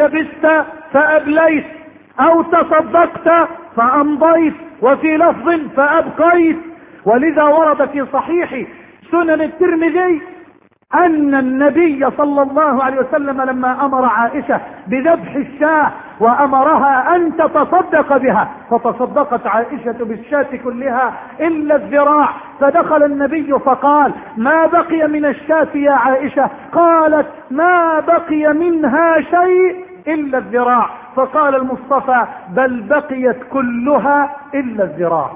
لبست فأبليت، أو تصدقت فأمضيت، وفي لفظ فأبقيت. ولذا ورد في صحيح سنن الترمذي أن النبي صلى الله عليه وسلم لما أمر عائشة بذبح الشاة وأمرها أن تتصدق بها، فتصدقت عائشة بالشاة كلها إلا الذراع، فدخل النبي فقال: ما بقي من الشاة يا عائشة؟ قالت: ما بقي منها شيء إلا الذراع. فقال المصطفى: بل بقيت كلها إلا الذراع.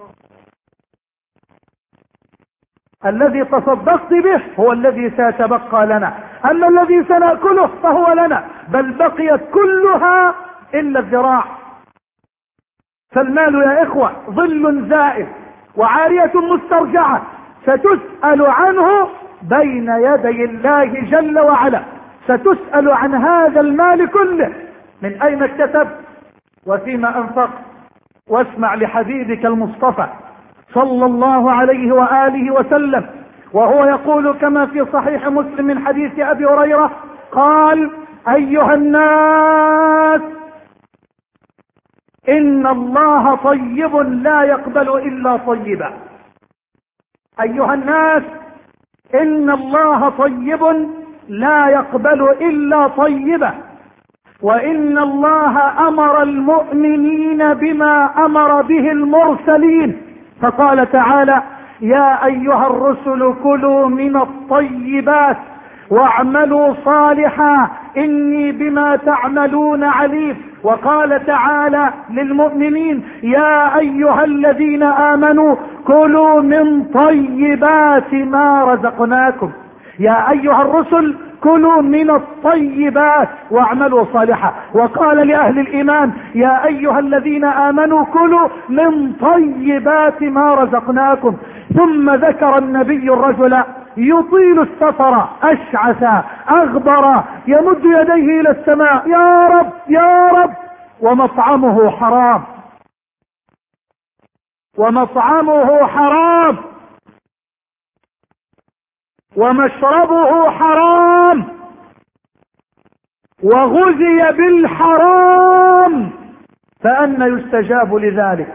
الذي تصدقت به هو الذي سيتبقى لنا، أما الذي سنأكله فهو لنا، بل بقيت كلها إلا الذراع. فالمال يا إخوة ظل زائل وعارية مسترجعة، ستسأل عنه بين يدي الله جل وعلا. ستسأل عن هذا المال كله، من أين اكتسب وفيما أنفق. واسمع لحبيبك المصطفى صلى الله عليه وآله وسلم وهو يقول كما في صحيح مسلم من حديث أبي هريرة قال: أيها الناس، إن الله طيب لا يقبل إلا طيبا. أيها الناس، إن الله طيب لا يقبل إلا طيبا، وإن الله أمر المؤمنين بما أمر به المرسلين، فقال تعالى: يا أيها الرسل كلوا من الطيبات واعملوا صالحا إني بما تعملون عليم. وقال تعالى للمؤمنين: يا أيها الذين آمنوا كلوا من طيبات ما رزقناكم. يا أيها الرسل كلوا من الطيبات واعملوا صالحا. وقال لأهل الإيمان: يا أيها الذين آمنوا كلوا من طيبات ما رزقناكم. ثم ذكر النبي الرجل يطيل السفر أشعث أغبر يمد يديه إلى السماء: يا رب يا رب، ومطعمه حرام، ومطعمه حرام، ومشربه حرام، وغذي بالحرام، فأنى يستجاب لذلك؟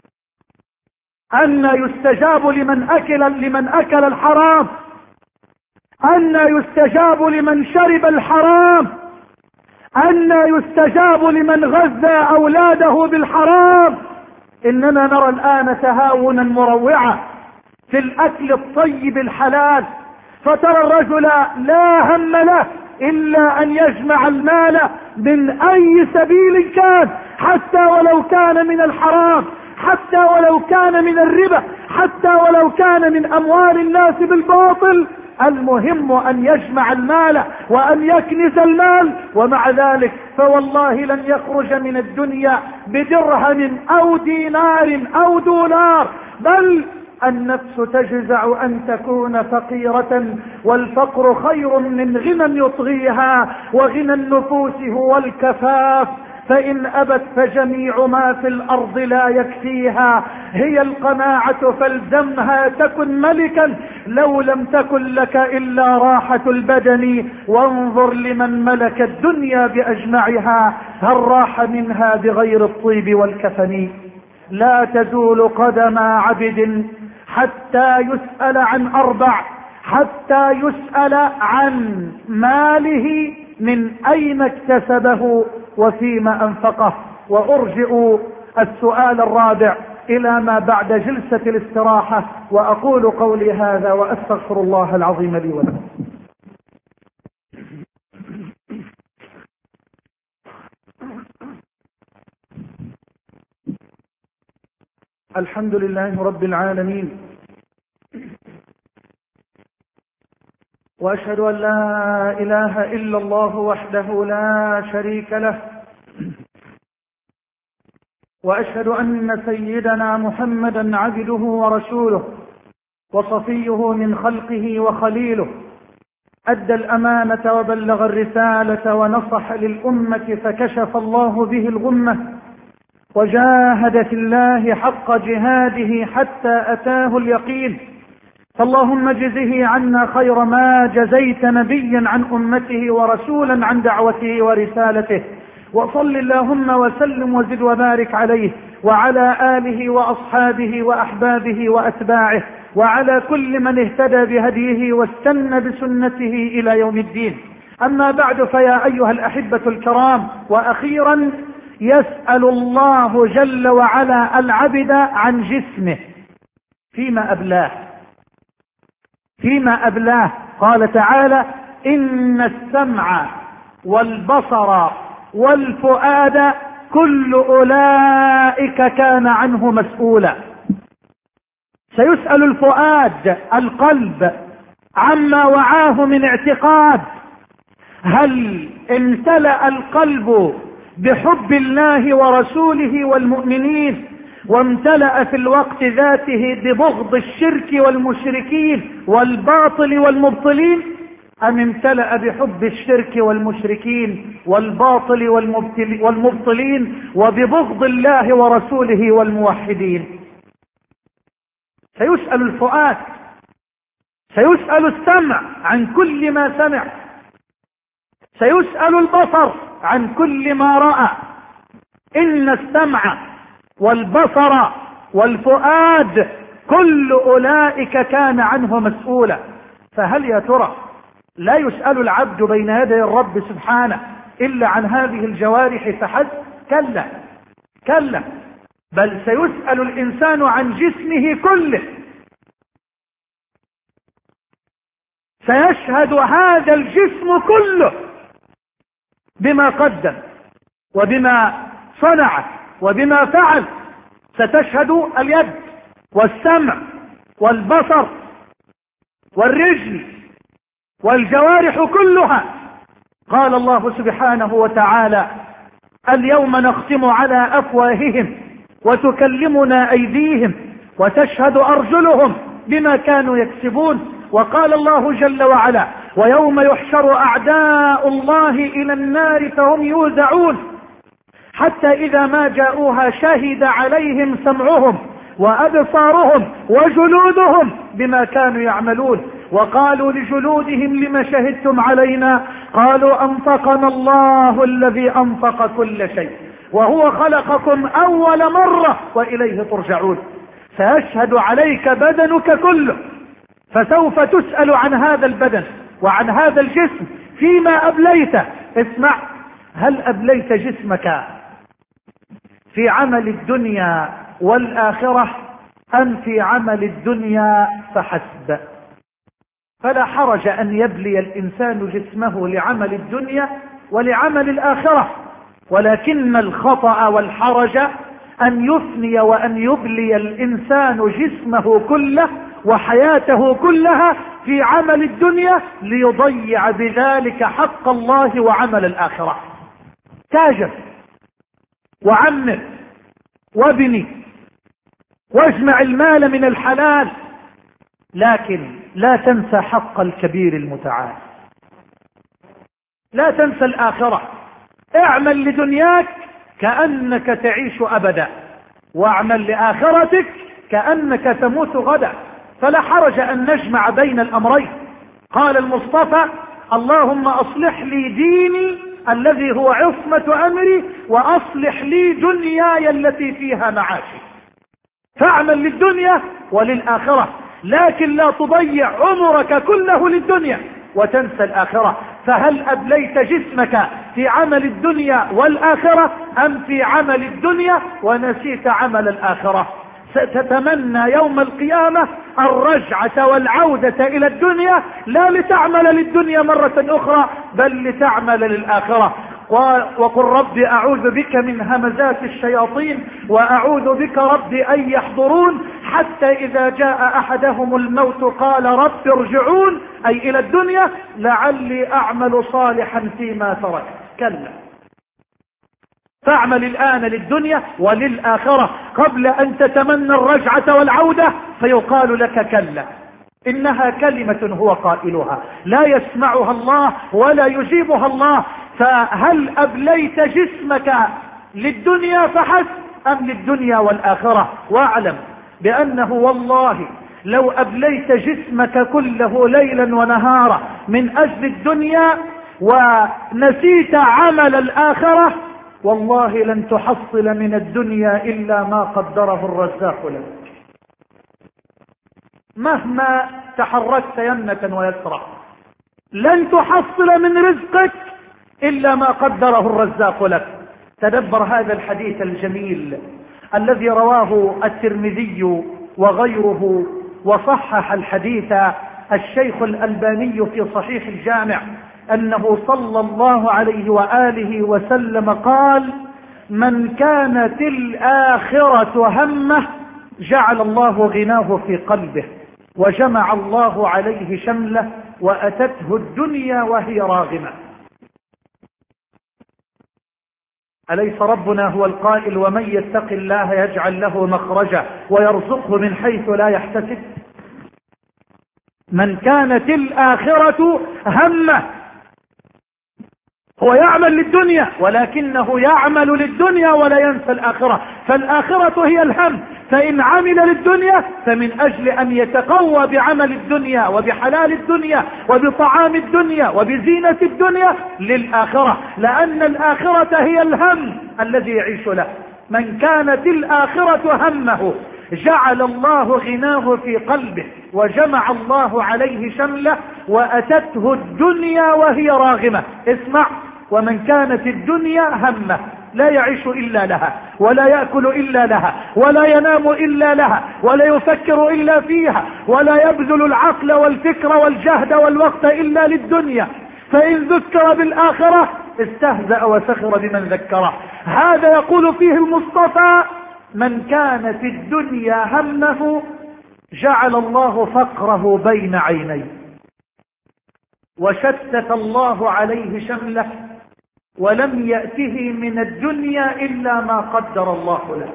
أنى يستجاب لمن أكل الحرام؟ أنى يستجاب لمن شرب الحرام؟ أنى يستجاب لمن غذى أولاده بالحرام؟ إننا نرى الآن تهاونا مروعا في الأكل الطيب الحلال، فترى الرجل لا هم له إلا أن يجمع المال من أي سبيل كان، حتى ولو كان من الحرام، حتى ولو كان من الربا، حتى ولو كان من أموال الناس بالباطل. المهم أن يجمع المال وأن يكنز المال، ومع ذلك فوالله لن يخرج من الدنيا بدرهم أو دينار أو دولار، بل النفس تجزع أن تكون فقيرة، والفقر خير من غنى يطغيها، وغنى النفوس هو الكفاف، فإن أبت فجميع ما في الأرض لا يكفيها. هي القناعة فالزمها تكن ملكا، لو لم تكن لك إلا راحة البدن، وانظر لمن ملك الدنيا بأجمعها هل راح منها بغير الطيب والكفن. لا تزول قدم عبد حتى يسأل عن أربع: حتى يسأل عن ماله من أين اكتسبه وفيما أنفقه. وأرجئ السؤال الرابع إلى ما بعد جلسة الاستراحة، وأقول قولي هذا وأستغفر الله العظيم لي ولكم. الحمد لله رب العالمين، وأشهد أن لا إله إلا الله وحده لا شريك له، وأشهد أن سيدنا محمدا عبده ورسوله وصفيه من خلقه وخليله، أدى الأمانة وبلغ الرسالة ونصح للأمة، فكشف الله به الغمة، وجاهد في الله حق جهاده حتى أتاه اليقين. فاللهم اجزه عنا خير ما جزيت نبيا عن أمته ورسولا عن دعوته ورسالته، وصل اللهم وسلم وزد وبارك عليه وعلى آله وأصحابه وأحبابه وأتباعه وعلى كل من اهتدى بهديه واستنى بسنته إلى يوم الدين. أما بعد، فيا أيها الأحبة الكرام، وأخيرا يسأل الله جل وعلا العبد عن جسمه فيما أبلاه. قال تعالى: إن السمع والبصر والفؤاد كل أولئك كان عنه مسؤولا. سيسأل الفؤاد، القلب، عما وعاه من اعتقاد. هل امتلأ القلب بحب الله ورسوله والمؤمنين، وامتلأ في الوقت ذاته ببغض الشرك والمشركين والباطل والمبطلين، أم امتلأ بحب الشرك والمشركين والباطل والمبطلين وببغض الله ورسوله والموحدين؟ سيسأل الفؤاد، سيسأل السمع عن كل ما سمع، سيسأل البصر عن كل ما رأى. إن السمع والبصر والفؤاد كل أولئك كان عنه مسؤولا. فهل يا ترى لا يسأل العبد بين يدي الرب سبحانه إلا عن هذه الجوارح فحسب؟ كلا، بل سيسأل الإنسان عن جسمه كله. سيشهد هذا الجسم كله بما قدم وبما صنع وبما فعل. ستشهد اليد والسمع والبصر والرجل والجوارح كلها. قال الله سبحانه وتعالى: اليوم نختم على أفواههم وتكلمنا أيديهم وتشهد أرجلهم بما كانوا يكسبون. وقال الله جل وعلا: ويوم يحشر أعداء الله إلى النار فهم يوزعون حتى إذا ما جاءوها شهد عليهم سمعهم وأبصارهم وجلودهم بما كانوا يعملون. وقالوا لجلودهم لم شهدتم علينا؟ قالوا أنطقنا الله الذي أنطق كل شيء وهو خلقكم أول مرة وإليه ترجعون. سيشهد عليك بدنك كله، فسوف تسأل عن هذا البدن وعن هذا الجسم فيما أبليته. اسمع، هل أبليت جسمك في عمل الدنيا والآخرة أم في عمل الدنيا فحسب؟ فلا حرج أن يبلي الإنسان جسمه لعمل الدنيا ولعمل الآخرة، ولكن الخطأ والحرج أن يفني وأن يبلي الإنسان جسمه كله وحياته كلها في عمل الدنيا ليضيع بذلك حق الله وعمل الآخرة. تاجر وعمر وابني واجمع المال من الحلال، لكن لا تنسى حق الكبير المتعال. لا تنسى الآخرة. اعمل لدنياك كأنك تعيش أبدا، واعمل لآخرتك كأنك تموت غدا. فلا حرج أن نجمع بين الأمرين. قال المصطفى: اللهم أصلح لي ديني الذي هو عصمة أمري وأصلح لي دنياي التي فيها معاشي. فاعمل للدنيا وللآخرة، لكن لا تضيع عمرك كله للدنيا وتنسى الآخرة. فهل أبليت جسمك في عمل الدنيا والآخرة أم في عمل الدنيا ونسيت عمل الآخرة؟ ستتمنى يوم القيامة الرجعة والعودة إلى الدنيا، لا لتعمل للدنيا مرة أخرى بل لتعمل للآخرة. وقل رب أعوذ بك من همزات الشياطين وأعوذ بك رب أن يحضرون، حتى إذا جاء أحدهم الموت قال رب ارجعون، أي إلى الدنيا لعلي أعمل صالحا فيما تركت. كلا، فاعمل الآن للدنيا وللآخرة قبل أن تتمنى الرجعة والعودة فيقال لك كلا. إنها كلمة هو قائلها لا يسمعها الله ولا يجيبها الله. فهل أبليت جسمك للدنيا فحسب أم للدنيا والآخرة؟ واعلم بأنه والله لو أبليت جسمك كله ليلا ونهارا من أجل الدنيا ونسيت عمل الآخرة، والله لن تحصل من الدنيا إلا ما قدره الرزاق لك. مهما تحركت يمنة ويسرى لن تحصل من رزقك إلا ما قدره الرزاق لك. تدبر هذا الحديث الجميل الذي رواه الترمذي وغيره، وصحح الحديث الشيخ الألباني في صحيح الجامع، أنه صلى الله عليه وآله وسلم قال: من كانت الآخرة همه جعل الله غناه في قلبه، وجمع الله عليه شمله، وأتته الدنيا وهي راغمة. أليس ربنا هو القائل: ومن يتق الله يجعل له مخرجا ويرزقه من حيث لا يحتسب؟ من كانت الآخرة همه، هو يعمل للدنيا ولكنه يعمل للدنيا ولا ينسى الآخرة، فالآخرة هي الهم. فإن عمل للدنيا فمن أجل أن يتقوى بعمل الدنيا وبحلال الدنيا وبطعام الدنيا وبزينة الدنيا للآخرة، لأن الآخرة هي الهم الذي يعيش له. من كانت الآخرة همه جعل الله غناه في قلبه، وجمع الله عليه شمله، وأتته الدنيا وهي راغمة. اسمع: ومن كانت الدنيا همه لا يعيش إلا لها، ولا يأكل إلا لها، ولا ينام إلا لها، ولا يفكر إلا فيها، ولا يبذل العقل والفكر والجهد والوقت إلا للدنيا، فإن ذكر بالآخرة استهزأ وسخر بمن ذكره. هذا يقول فيه المصطفى: من كانت الدنيا همه جعل الله فقره بين عينيه، وشتت الله عليه شمله، ولم يأته من الدنيا إلا ما قدر الله له.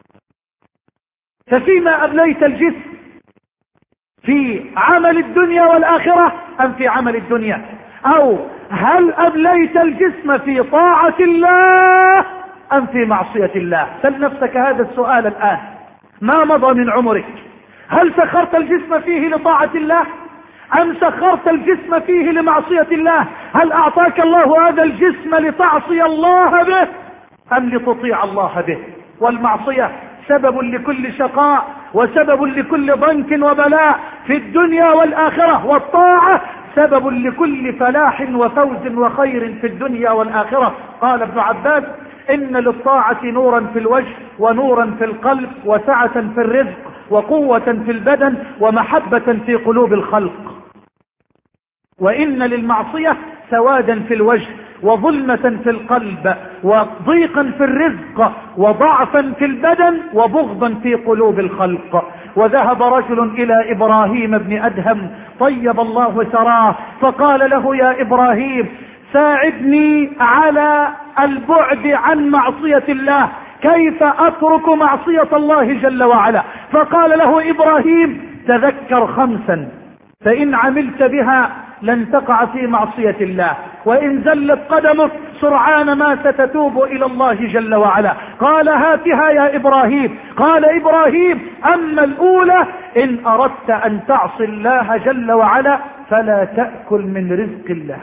ففيما أبليت الجسم، في عمل الدنيا والآخرة أم في عمل الدنيا؟ أو هل أبليت الجسم في طاعة الله أم في معصية الله؟ سل نفسك هذا السؤال الآن. ما مضى من عمرك؟ هل سخرت الجسم فيه لطاعة الله أم سخرت الجسم فيه لمعصية الله؟ هل أعطاك الله هذا الجسم لتعصي الله به أم لتطيع الله به؟ والمعصية سبب لكل شقاء وسبب لكل ضنك وبلاء في الدنيا والآخرة، والطاعة سبب لكل فلاح وفوز وخير في الدنيا والآخرة. قال ابن عباس: إن للطاعة نورا في الوجه، ونورا في القلب، وسعة في الرزق، وقوة في البدن، ومحبة في قلوب الخلق. وإن للمعصية سوادا في الوجه، وظلمة في القلب، وضيقا في الرزق، وضعفا في البدن، وبغضا في قلوب الخلق. وذهب رجل إلى إبراهيم بن أدهم طيب الله ثراه، فقال له: يا إبراهيم، ساعدني على البعد عن معصية الله، كيف أترك معصية الله جل وعلا؟ فقال له إبراهيم: تذكر 5 فإن عملت بها لن تقع في معصية الله، وإن زلت قدمك سرعان ما ستتوب إلى الله جل وعلا. قال: هاتها يا إبراهيم. قال إبراهيم: أما الأولى، إن أردت أن تعصي الله جل وعلا فلا تأكل من رزق الله.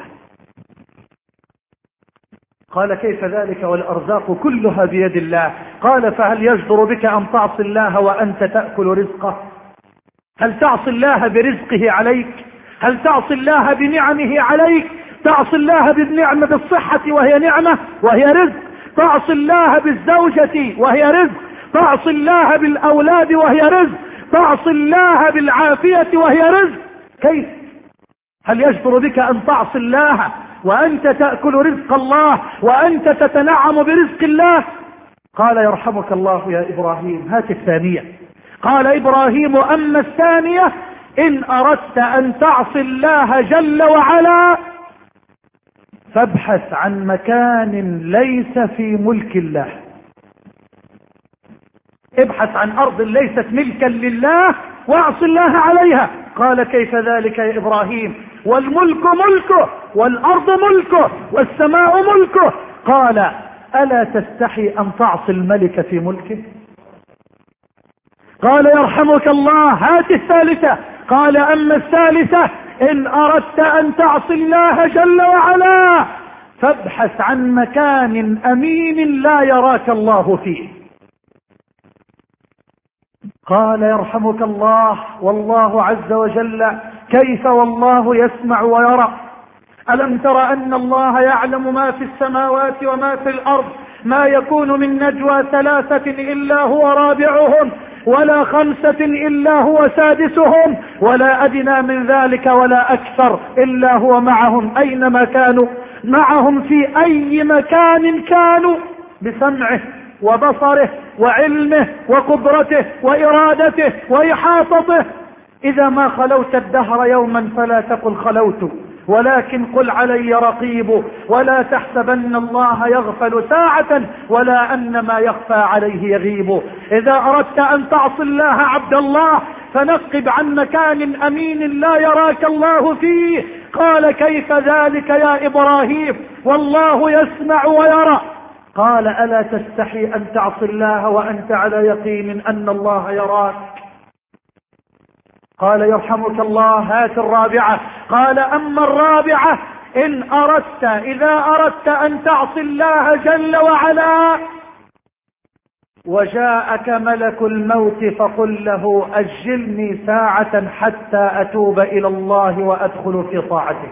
قال: كيف ذلك والأرزاق كلها بيد الله؟ قال: فهل يجدر بك أن تعصي الله وأنت تأكل رزقه؟ هل تعصي الله برزقه عليك؟ هل تعصي الله بنعمه عليك؟ تعصي الله بالنعمة بالصحة وهي نعمة وهي رزق، تعصي الله بالزوجة وهي رزق، تعصي الله بالأولاد وهي رزق، تعصي الله بالعافية وهي رزق. كيف؟ هل يجدر بك أن تعصي الله وأنت تأكل رزق الله وأنت تتنعم برزق الله؟ قال: يرحمك الله يا إبراهيم، هات الثانية. قال إبراهيم: أما الثانية، إن أردت أن تعصي الله جل وعلا فابحث عن مكان ليس في ملك الله، ابحث عن أرض ليست ملكا لله واعص الله عليها. قال: كيف ذلك يا إبراهيم؟ والملك ملكه، والأرض ملكه، والسماء ملكه. قال: ألا تستحي أن تعصي الملك في ملكه؟ قال يرحمك الله هات الثالثة. قال أما الثالثة إن أردت أن تعصي الله جل وعلا فابحث عن مكان أمين لا يراك الله فيه. قال يرحمك الله والله عز وجل كيف والله يسمع ويرى؟ ألم تر أن الله يعلم ما في السماوات وما في الأرض؟ ما يكون من نجوى ثلاثة إلا هو رابعهم ولا خمسة إلا هو سادسهم ولا أدنى من ذلك ولا أكثر إلا هو معهم أينما كانوا. معهم في أي مكان كانوا بسمعه وبصره وعلمه وقدرته وإرادته وإحاطته. إذا ما خلوت الدهر يوما فلا تقل خلوت ولكن قل علي رقيب. ولا تحسبن الله يغفل ساعة ولا أن ما يخفى عليه يغيب. إذا أردت أن تعصي الله عبد الله فنقب عن مكان أمين لا يراك الله فيه. قال كيف ذلك يا إبراهيم والله يسمع ويرى؟ قال ألا تستحي أن تعصي الله وأنت على يقين أن الله يراك؟ قال يرحمك الله هات الرابعة. قال أما الرابعة إن أردت إذا أردت أن تعصي الله جل وعلا وجاءك ملك الموت فقل له أجلني ساعة حتى أتوب إلى الله وأدخل في طاعته.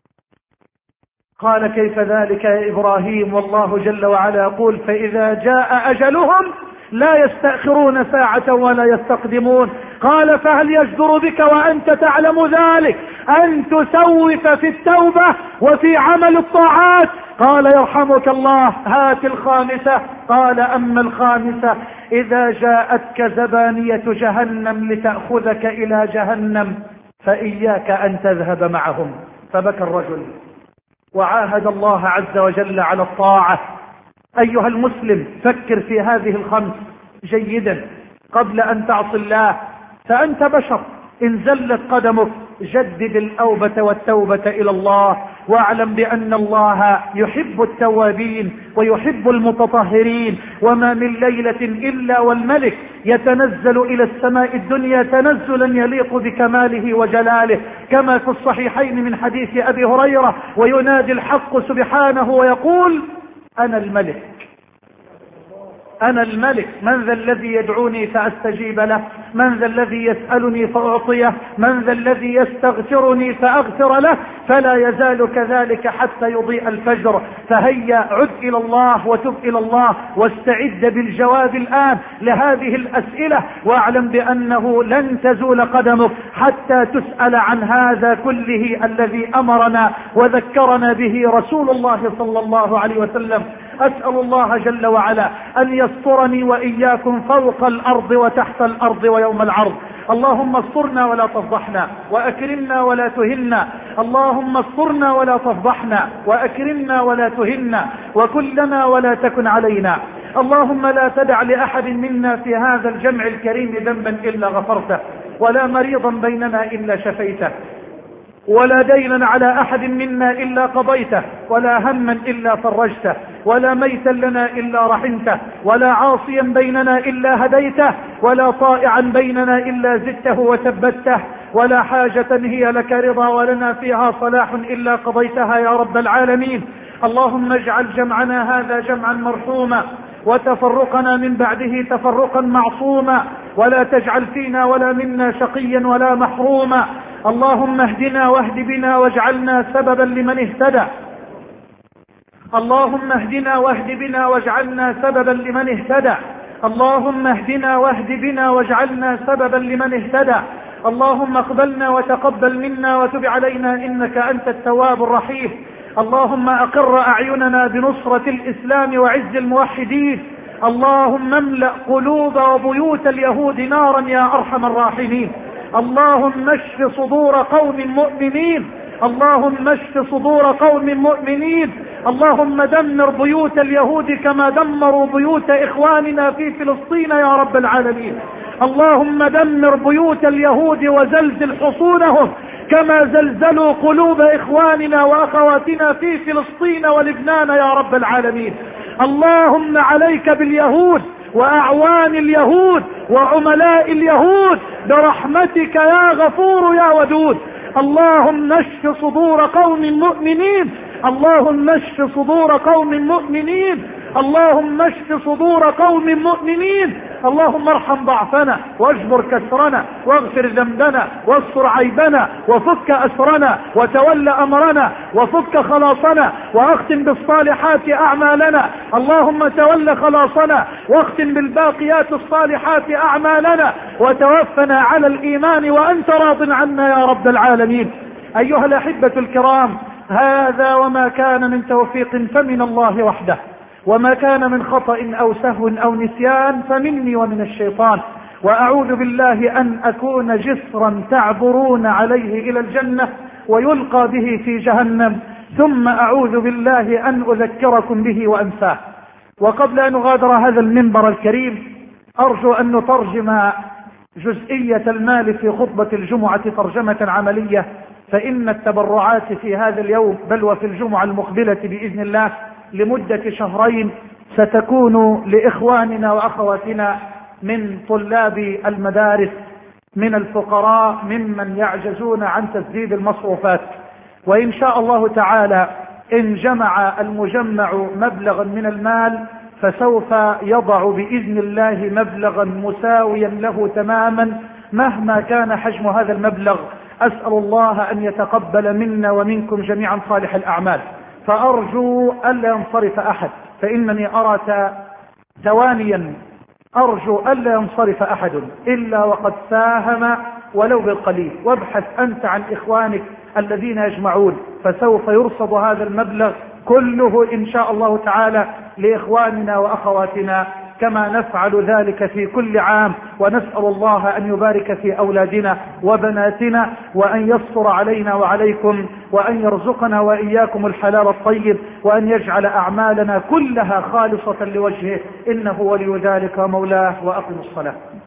قال كيف ذلك يا إبراهيم والله جل وعلا يقول فإذا جاء أجلهم لا يستأخرون ساعة ولا يستقدمون. قال فهل يجدر بك وأنت تعلم ذلك أن تسوف في التوبة وفي عمل الطاعات؟ قال يرحمك الله هات الخامسة. قال أما الخامسة إذا جاءتك زبانية جهنم لتأخذك إلى جهنم فإياك أن تذهب معهم. فبكى الرجل وعاهد الله عز وجل على الطاعة. أيها المسلم فكر في هذه الخمس جيدا قبل أن تعصي الله، فأنت بشر إن زلت قدمك جدد الأوبة والتوبة إلى الله، واعلم بأن الله يحب التوابين ويحب المتطهرين. وما من ليلة إلا والملك يتنزل إلى السماء الدنيا تنزلا يليق بكماله وجلاله كما في الصحيحين من حديث أبي هريرة وينادي الحق سبحانه ويقول أنا الملك أنا الملك من ذا الذي يدعوني فأستجيب له من ذا الذي يسألني فأعطيه من ذا الذي يستغفرني فأغفر له فلا يزال كذلك حتى يضيء الفجر. فهيا عد إلى الله وتب إلى الله واستعد بالجواب الآن لهذه الأسئلة، واعلم بأنه لن تزول قدمك حتى تسأل عن هذا كله الذي أمرنا وذكرنا به رسول الله صلى الله عليه وسلم. أسأل الله جل وعلا أن يسترني وإياكم فوق الأرض وتحت الأرض ويوم العرض. اللهم استرنا ولا تفضحنا وأكرمنا ولا تهنا. اللهم استرنا ولا تفضحنا وأكرمنا ولا تهنا وكلنا ولا تكن علينا. اللهم لا تدع لأحد منا في هذا الجمع الكريم ذنبا إلا غفرته ولا مريضا بيننا إلا شفيته ولا دينا على أحد منا إلا قضيته ولا هما إلا فرجته ولا ميتا لنا إلا رحمته ولا عاصيا بيننا إلا هديته ولا طائعا بيننا إلا زدته وثبته ولا حاجة هي لك رضا ولنا فيها صلاح إلا قضيتها يا رب العالمين. اللهم اجعل جمعنا هذا جمعا مرحوما وتفرقنا من بعده تفرقا معصوما ولا تجعل فينا ولا منا شقيا ولا محروما. اللهم اهدنا واهد بنا واجعلنا سببا لمن اهتدى. اللهم اهدنا واهد بنا واجعلنا سببا لمن اهتدى. اللهم اهدنا واهد بنا واجعلنا سببا لمن اهتدى. اللهم اقبلنا وتقبل منا وتب علينا إنك أنت التواب الرحيم. اللهم أقر أعيننا بنصرة الإسلام وعز الموحدين. اللهم املأ قلوب وبيوت اليهود نارا يا أرحم الراحمين. اللهم اشف صدور قوم مؤمنين. اللهم اشف صدور قوم مؤمنين. اللهم دمر بيوت اليهود كما دمروا بيوت إخواننا في فلسطين يا رب العالمين. اللهم دمر بيوت اليهود وزلزل حصونهم كما زلزلوا قلوب إخواننا وأخواتنا في فلسطين ولبنان يا رب العالمين. اللهم عليك باليهود وأعوان اليهود وعملاء اليهود برحمتك يا غفور يا ودود. اللهم اشف صدور قوم مؤمنين، اللهم اشف صدور قوم مؤمنين، اللهم اشف صدور قوم مؤمنين. اللهم ارحم ضعفنا واجبر كسرنا واغفر ذنبنا واستر عيبنا وفك أسرنا وتول أمرنا وفك خلاصنا واختم بالصالحات أعمالنا. اللهم تول خلاصنا واختم بالباقيات الصالحات أعمالنا وتوفنا على الإيمان وأنت راض عنا يا رب العالمين. أيها الأحبة الكرام، هذا وما كان من توفيق فمن الله وحده، وما كان من خطأ أو سهو أو نسيان فمني ومن الشيطان، وأعوذ بالله أن أكون جسرا تعبرون عليه إلى الجنة ويلقى به في جهنم، ثم أعوذ بالله أن أذكركم به وأنساه. وقبل أن أغادر هذا المنبر الكريم أرجو أن نترجم جزئية المال في خطبة الجمعة ترجمة عملية، فإن التبرعات في هذا اليوم بل وفي الجمعة المقبلة بإذن الله لمدة شهرين ستكون لإخواننا وأخواتنا من طلاب المدارس، من الفقراء، ممن يعجزون عن تسديد المصروفات. وإن شاء الله تعالى إن جمع المجمع مبلغا من المال فسوف يضع بإذن الله مبلغا مساويا له تماما مهما كان حجم هذا المبلغ. أسأل الله أن يتقبل منا ومنكم جميعا صالح الأعمال. فأرجو ألا ينصرف أحد، فإنني أرى ثوانيا أرجو ألا ينصرف أحد إلا وقد ساهم ولو بالقليل. وابحث أنت عن إخوانك الذين يجمعون، فسوف يرصد هذا المبلغ كله إن شاء الله تعالى لإخواننا وأخواتنا كما نفعل ذلك في كل عام. ونسأل الله أن يبارك في أولادنا وبناتنا وأن يستر علينا وعليكم وأن يرزقنا وإياكم الحلال الطيب وأن يجعل أعمالنا كلها خالصة لوجهه، إنه ولي ذلك مولاه. وأقم الصلاة.